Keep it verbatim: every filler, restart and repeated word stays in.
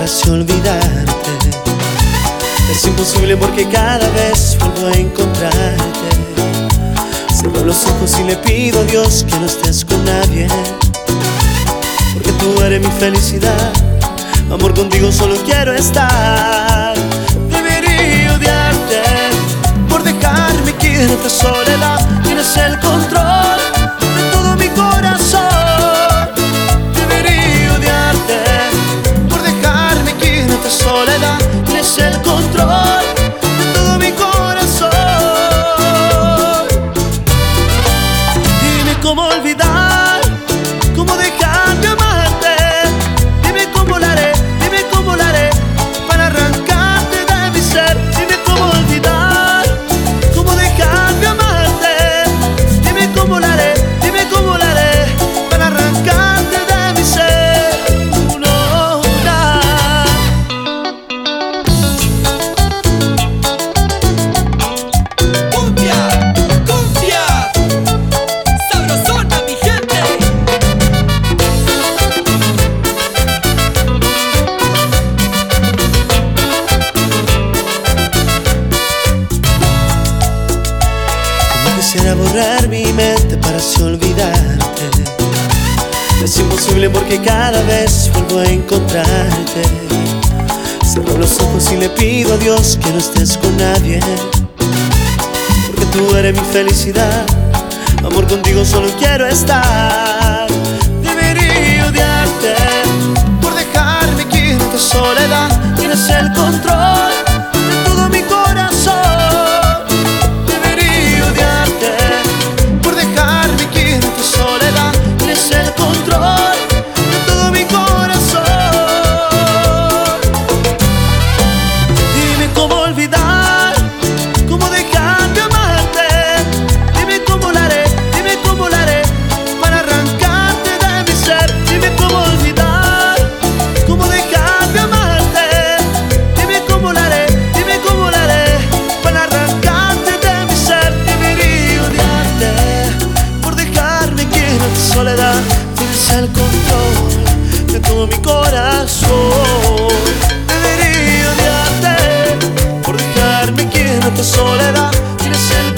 así olvidarte. Es imposible porque cada vez vuelvo a encontrarte. Cierro los ojos y le pido a Dios que no estés con nadie, porque tú eres mi felicidad. Amor, contigo solo quiero estar. Debería odiarte por dejarme aquí en esta soledad. Tienes el control de todo mi corazón. Debería odiarte por dejarme aquí en esta soledad. Tienes el control de todo mi corazón. Dime cómo olvidar, cómo dejar de amarte. Dime cómo lo haré, dime cómo lo haré para arrancarte de mi ser. Dime cómo olvidar, cómo dejar de amarte. Dime cómo lo haré, dime cómo lo haré para arrancarte de mi ser. No, nada. Cumbia, cumbia, sabrosona mi gente. Como quisiera borrar mi mente para así olvidarte. Es imposible porque cada vez vuelvo a encontrarte. Cierro los ojos y le pido a Dios que no estés con nadie, porque tú eres mi felicidad. Amor, contigo solo quiero estar. Debería odiarte por dejarme aquí en esta soledad. Tienes el control de todo mi corazón. Debería odiarte por dejarme aquí en esta soledad. Tienes el control de todo mi corazón. Dime cómo olvidar, cómo dejar de amarte. Dime cómo lo haré, dime cómo lo haré para arrancarte de mi ser. Dime cómo olvidar, cómo dejar de amarte. Dime cómo lo haré, dime cómo lo haré para arrancarte de mi ser. Debería odiarte por dejarme aquí en esta soledad. Tienes el control de todo mi corazón. Debería odiarte por dejarme aquí en esta soledad. Tienes el